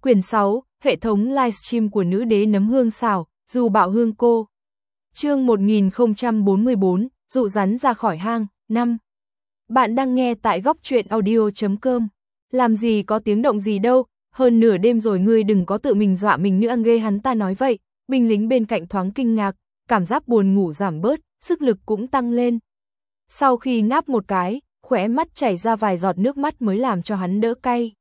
Quyển 6, hệ thống livestream của nữ đế nấm hương xào, dù bạo hương cô. Chương 1044, dụ rắn ra khỏi hang, 5. Bạn đang nghe tại góc truyện audio.com. Làm gì có tiếng động gì đâu, hơn nửa đêm rồi ngươi đừng có tự mình dọa mình nữa ghê, hắn ta nói vậy. Binh lính bên cạnh thoáng kinh ngạc, cảm giác buồn ngủ giảm bớt, sức lực cũng tăng lên. Sau khi ngáp một cái, khóe mắt chảy ra vài giọt nước mắt mới làm cho hắn đỡ cay.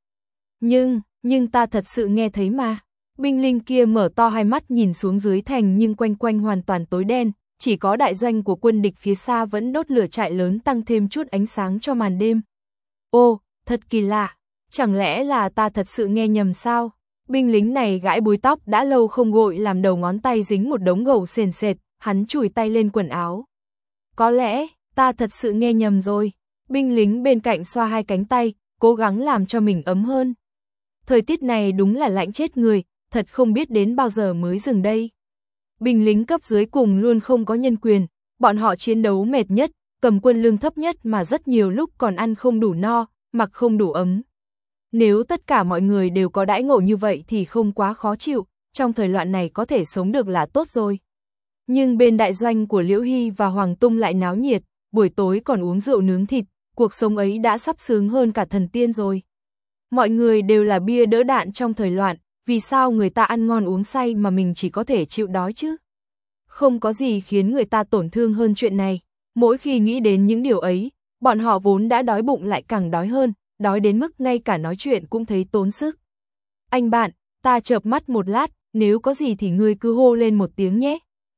Nhưng ta thật sự nghe thấy mà. Binh lính kia mở to hai mắt nhìn xuống dưới thành, nhưng quanh quanh hoàn toàn tối đen, chỉ có đại doanh của quân địch phía xa vẫn đốt lửa trại lớn tăng thêm chút ánh sáng cho màn đêm. Ô, thật kỳ lạ, chẳng lẽ là ta thật sự nghe nhầm sao? Binh lính này gãi búi tóc đã lâu không gội, làm đầu ngón tay dính một đống gầu sền sệt, hắn chùi tay lên quần áo. Có lẽ, ta thật sự nghe nhầm rồi. Binh lính bên cạnh xoa hai cánh tay, cố gắng làm cho mình ấm hơn. Thời tiết này đúng là lạnh chết người, thật không biết đến bao giờ mới dừng đây. Binh lính cấp dưới cùng luôn không có nhân quyền, bọn họ chiến đấu mệt nhất, cầm quân lương thấp nhất mà rất nhiều lúc còn ăn không đủ no, mặc không đủ ấm. Nếu tất cả mọi người đều có đãi ngộ như vậy thì không quá khó chịu, trong thời loạn này có thể sống được là tốt rồi. Nhưng bên đại doanh của Liễu Hy và Hoàng Tung lại náo nhiệt, buổi tối còn uống rượu nướng thịt, cuộc sống ấy đã sắp sướng hơn cả thần tiên rồi. Mọi người đều là bia đỡ đạn trong thời loạn, vì sao người ta ăn ngon uống say mà mình chỉ có thể chịu đói chứ? Không có gì khiến người ta tổn thương hơn chuyện này. Mỗi khi nghĩ đến những điều ấy, bọn họ vốn đã đói bụng lại càng đói hơn, đói đến mức ngay cả nói chuyện cũng thấy tốn sức. Anh bạn, ta chợp mắt một lát, nếu có gì thì ngươi cứ hô lên một tiếng nhé.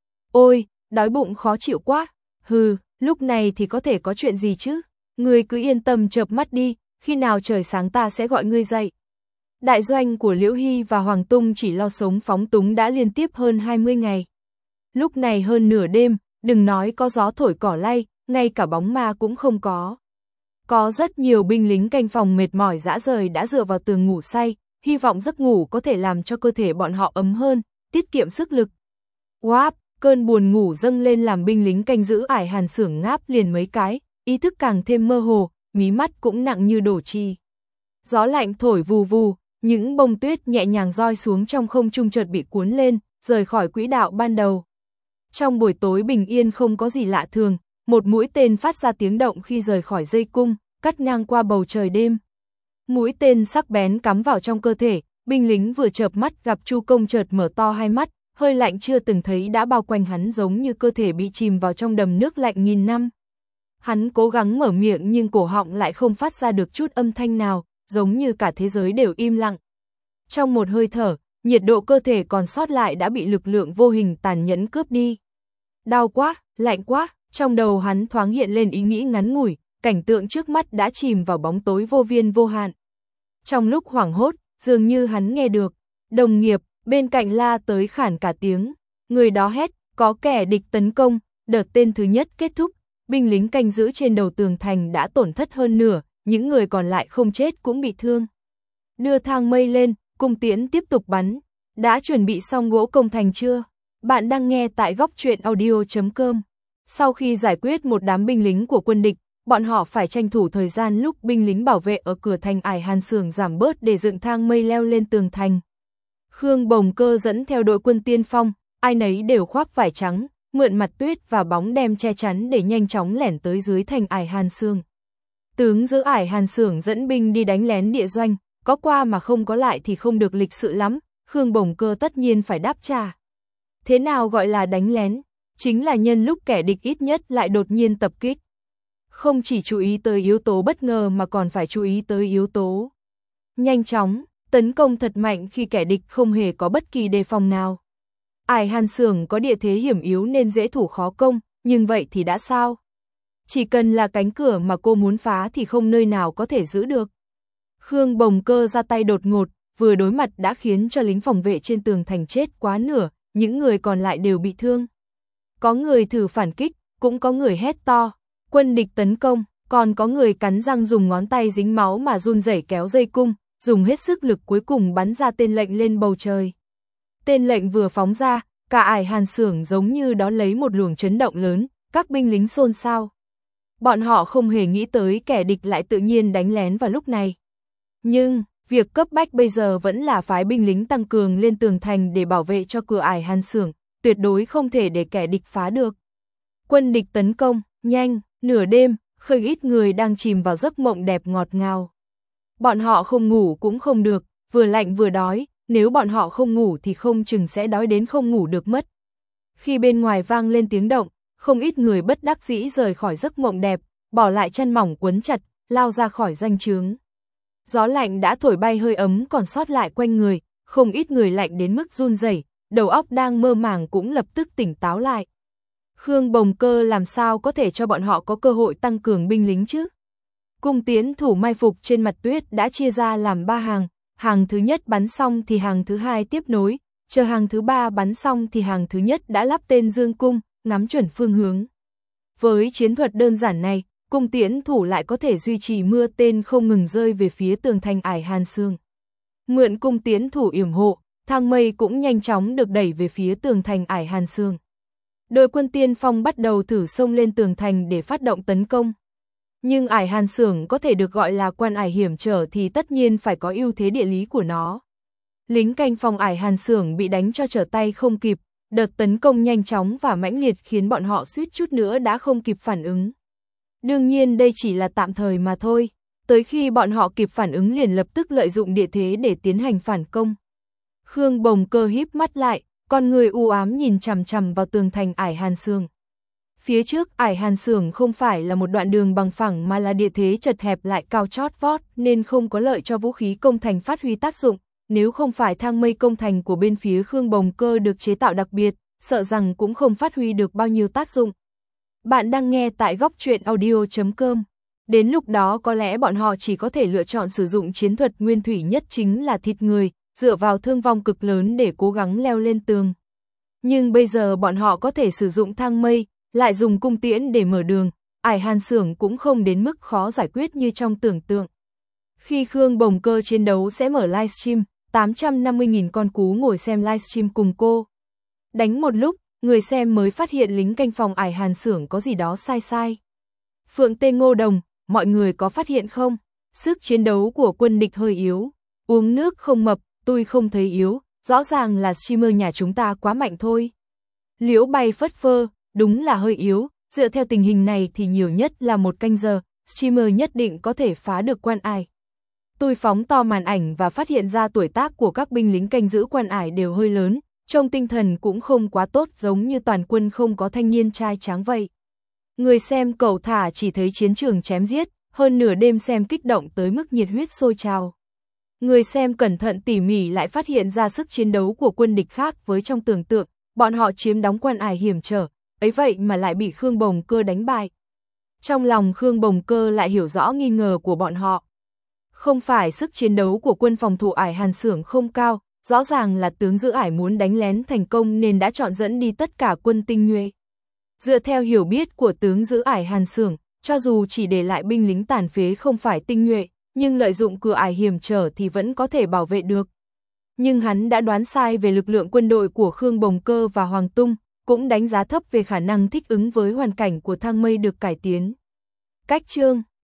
Ôi, đói bụng khó chịu quá. Hừ, lúc này thì có thể có chuyện gì chứ? Ngươi cứ yên tâm chợp mắt đi, khi nào trời sáng ta sẽ gọi ngươi dậy. Đại doanh của Liễu Hy và Hoàng Tung chỉ lo sống phóng túng đã liên tiếp hơn 20 ngày. Lúc này hơn nửa đêm, đừng nói có gió thổi cỏ lay, ngay cả bóng ma cũng không có. Có rất nhiều binh lính canh phòng mệt mỏi rã rời đã dựa vào tường ngủ say, hy vọng giấc ngủ có thể làm cho cơ thể bọn họ ấm hơn, tiết kiệm sức lực. Wáp, cơn buồn ngủ dâng lên làm binh lính canh giữ ải Hàn Xưởng ngáp liền mấy cái, ý thức càng thêm mơ hồ, mí mắt cũng nặng như đổ chì. Gió lạnh thổi vù vù, những bông tuyết nhẹ nhàng roi xuống trong không trung chợt bị cuốn lên, rời khỏi quỹ đạo ban đầu. Trong buổi tối bình yên không có gì lạ thường, một mũi tên phát ra tiếng động khi rời khỏi dây cung, cắt ngang qua bầu trời đêm. Mũi tên sắc bén cắm vào trong cơ thể, binh lính vừa chợp mắt gặp Chu Công chợt mở to hai mắt, hơi lạnh chưa từng thấy đã bao quanh hắn giống như cơ thể bị chìm vào trong đầm nước lạnh nghìn năm. Hắn cố gắng mở miệng nhưng cổ họng lại không phát ra được chút âm thanh nào, giống như cả thế giới đều im lặng. Trong một hơi thở, nhiệt độ cơ thể còn sót lại đã bị lực lượng vô hình tàn nhẫn cướp đi. Đau quá, lạnh quá, trong đầu hắn thoáng hiện lên ý nghĩ ngắn ngủi, cảnh tượng trước mắt đã chìm vào bóng tối vô biên vô hạn. Trong lúc hoảng hốt, dường như hắn nghe được, đồng nghiệp bên cạnh la tới khản cả tiếng, người đó hét, có kẻ địch tấn công, đợt tên thứ nhất kết thúc, binh lính canh giữ trên đầu tường thành đã tổn thất hơn nửa, những người còn lại không chết cũng bị thương. Đưa thang mây lên, cung tiễn tiếp tục bắn, đã chuẩn bị xong gỗ công thành chưa? Bạn đang nghe tại góc truyện audio.com. Sau khi giải quyết một đám binh lính của quân địch, bọn họ phải tranh thủ thời gian lúc binh lính bảo vệ ở cửa thành ải Hàn Xưởng giảm bớt để dựng thang mây leo lên tường thành. Khương Bồng Cơ dẫn theo đội quân tiên phong, ai nấy đều khoác vải trắng, mượn mặt tuyết và bóng đem che chắn để nhanh chóng lẻn tới dưới thành ải Hàn Xưởng. Tướng giữ ải Hàn Xưởng dẫn binh đi đánh lén địa doanh, có qua mà không có lại thì không được lịch sự lắm, Khương Bồng Cơ tất nhiên phải đáp trả. Thế nào gọi là đánh lén? Chính là nhân lúc kẻ địch ít nhất lại đột nhiên tập kích. Không chỉ chú ý tới yếu tố bất ngờ mà còn phải chú ý tới yếu tố nhanh chóng, tấn công thật mạnh khi kẻ địch không hề có bất kỳ đề phòng nào. Ải Hàn Xưởng có địa thế hiểm yếu nên dễ thủ khó công, nhưng vậy thì đã sao? Chỉ cần là cánh cửa mà cô muốn phá thì không nơi nào có thể giữ được. Khương Bồng Cơ ra tay đột ngột, vừa đối mặt đã khiến cho lính phòng vệ trên tường thành chết quá nửa, những người còn lại đều bị thương. Có người thử phản kích, cũng có người hét to, quân địch tấn công, còn có người cắn răng dùng ngón tay dính máu mà run rẩy kéo dây cung, dùng hết sức lực cuối cùng bắn ra tên lệnh lên bầu trời. Tên lệnh vừa phóng ra, cả ải Hàn Xưởng giống như đón lấy một luồng chấn động lớn, các binh lính xôn xao. Bọn họ không hề nghĩ tới kẻ địch lại tự nhiên đánh lén vào lúc này. Việc cấp bách bây giờ vẫn là phái binh lính tăng cường lên tường thành để bảo vệ cho cửa ải Hàn Xưởng, tuyệt đối không thể để kẻ địch phá được. Quân địch tấn công, nhanh, nửa đêm, không ít người đang chìm vào giấc mộng đẹp ngọt ngào. Bọn họ không ngủ cũng không được, vừa lạnh vừa đói, nếu bọn họ không ngủ thì không chừng sẽ đói đến không ngủ được mất. Khi bên ngoài vang lên tiếng động, không ít người bất đắc dĩ rời khỏi giấc mộng đẹp, bỏ lại chăn mỏng quấn chặt, lao ra khỏi doanh trướng. Gió lạnh đã thổi bay hơi ấm còn sót lại quanh người, không ít người lạnh đến mức run rẩy, đầu óc đang mơ màng cũng lập tức tỉnh táo lại. Khương Bồng Cơ làm sao có thể cho bọn họ có cơ hội tăng cường binh lính chứ? Cung tiến thủ mai phục trên mặt tuyết đã chia ra làm 3 hàng, hàng thứ nhất bắn xong thì hàng thứ hai tiếp nối, chờ hàng thứ 3 bắn xong thì hàng thứ nhất đã lắp tên dương cung, ngắm chuẩn phương hướng. Với chiến thuật đơn giản này, cung tiễn thủ lại có thể duy trì mưa tên không ngừng rơi về phía tường thành ải Hàn Xưởng. Mượn cung tiễn thủ yểm hộ, thang mây cũng nhanh chóng được đẩy về phía tường thành ải Hàn Xưởng. Đội quân tiên phong bắt đầu thử xông lên tường thành để phát động tấn công. Nhưng ải Hàn Xưởng có thể được gọi là quan ải hiểm trở thì tất nhiên phải có ưu thế địa lý của nó. Lính canh phòng ải Hàn Xưởng bị đánh cho trở tay không kịp, đợt tấn công nhanh chóng và mãnh liệt khiến bọn họ suýt chút nữa đã không kịp phản ứng. Đương nhiên đây chỉ là tạm thời mà thôi, tới khi bọn họ kịp phản ứng liền lập tức lợi dụng địa thế để tiến hành phản công. Khương Bồng Cơ híp mắt lại, con người u ám nhìn chằm chằm vào tường thành ải Hàn Xưởng. Phía trước ải Hàn Xưởng không phải là một đoạn đường bằng phẳng mà là địa thế chật hẹp lại cao chót vót nên không có lợi cho vũ khí công thành phát huy tác dụng, nếu không phải thang mây công thành của bên phía Khương Bồng Cơ được chế tạo đặc biệt, sợ rằng cũng không phát huy được bao nhiêu tác dụng. Bạn đang nghe tại góc truyện audio.com. Đến lúc đó có lẽ bọn họ chỉ có thể lựa chọn sử dụng chiến thuật nguyên thủy nhất chính là thịt người, dựa vào thương vong cực lớn để cố gắng leo lên tường. Nhưng bây giờ bọn họ có thể sử dụng thang mây, lại dùng cung tiễn để mở đường, ải Hàn Xưởng cũng không đến mức khó giải quyết như trong tưởng tượng. Khi Khương Bồng Cơ chiến đấu sẽ mở livestream, 850.000 con cú ngồi xem livestream cùng cô. Đánh một lúc, người xem mới phát hiện lính canh phòng ải Hàn Xưởng có gì đó sai sai. Phượng Tê Ngô Đồng, mọi người có phát hiện không? Sức chiến đấu của quân địch hơi yếu. Uống nước không mập, tôi không thấy yếu, rõ ràng là streamer nhà chúng ta quá mạnh thôi. Liễu Bay phất phơ, đúng là hơi yếu, dựa theo tình hình này thì nhiều nhất là 1 canh giờ, streamer nhất định có thể phá được quan ải. Tôi phóng to màn ảnh và phát hiện ra tuổi tác của các binh lính canh giữ quan ải đều hơi lớn, trông tinh thần cũng không quá tốt giống như toàn quân không có thanh niên trai tráng vậy. Người xem cẩu thả chỉ thấy chiến trường chém giết, hơn nửa đêm xem kích động tới mức nhiệt huyết sôi trào. Người xem cẩn thận tỉ mỉ lại phát hiện ra sức chiến đấu của quân địch khác với trong tưởng tượng, bọn họ chiếm đóng quan ải hiểm trở, ấy vậy mà lại bị Khương Bồng Cơ đánh bại. Trong lòng Khương Bồng Cơ lại hiểu rõ nghi ngờ của bọn họ. Không phải sức chiến đấu của quân phòng thủ ải Hàn Xưởng không cao, rõ ràng là tướng giữ ải muốn đánh lén thành công nên đã chọn dẫn đi tất cả quân tinh nhuệ. Dựa theo hiểu biết của tướng giữ ải Hàn Xưởng, cho dù chỉ để lại binh lính tàn phế không phải tinh nhuệ, nhưng lợi dụng cửa ải hiểm trở thì vẫn có thể bảo vệ được. Nhưng hắn đã đoán sai về lực lượng quân đội của Khương Bồng Cơ và Hoàng Tung, cũng đánh giá thấp về khả năng thích ứng với hoàn cảnh của thang mây được cải tiến. Cách chương